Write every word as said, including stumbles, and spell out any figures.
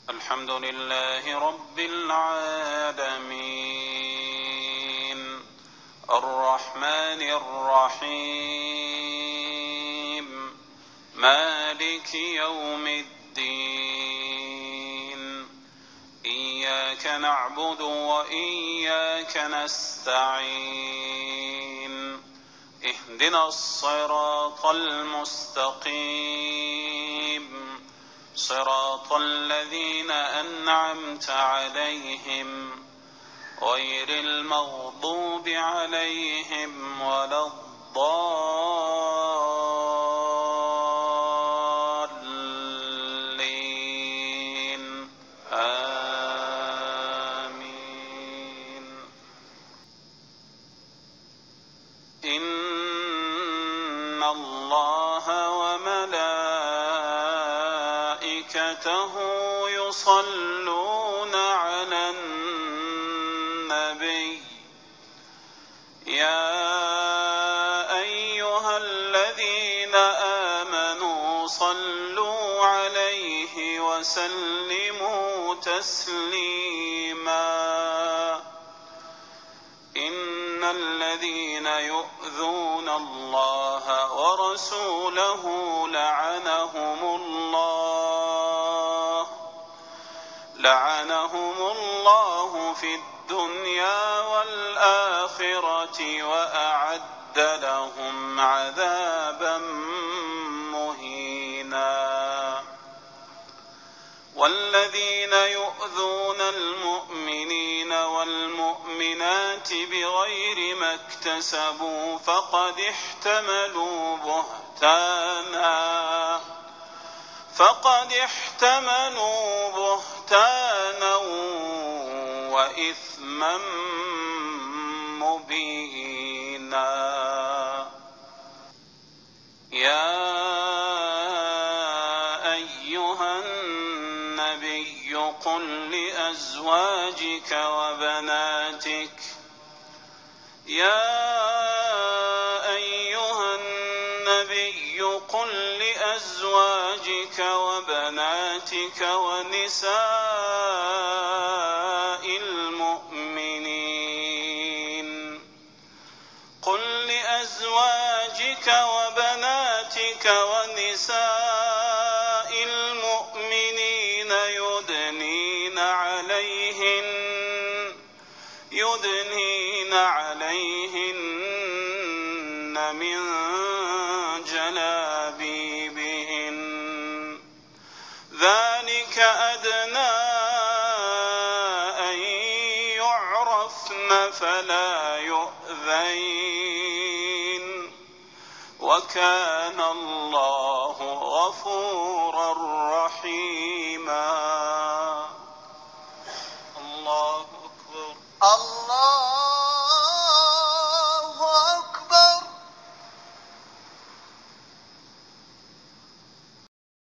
الحمد لله رب العالمين الرحمن الرحيم مالك يوم الدين إياك نعبد وإياك نستعين اهدنا الصراط المستقيم صراط الذين أنعمت عليهم غير المغضوب عليهم ولا الضالين آمين. إن الله وملائكته يصلون على النبي يا أيها الذين آمنوا صلوا عليه وسلموا تسليما إن الذين يؤذون الله ورسوله لعنهم الله لعنهم الله في الدنيا والآخرة وأعد لهم عذابا مهينا. والذين يؤذون المؤمنين والمؤمنات بغير ما اكتسبوا فقد احتملوا بهتانا فقد احتملوا بهتانا وإثما مبينا. يا أيها النبي قل لأزواجك وبناتك يا أيها النبي قل لأزواجك وبناتك ونساء المؤمنين قل لأزواجك وبناتك ونساء المؤمنين يدنين عليهن يدنين عليهن من جلابيبهن ذلك أدنى أن يعرفن فلا يؤذين وكان الله غفورا رحيما.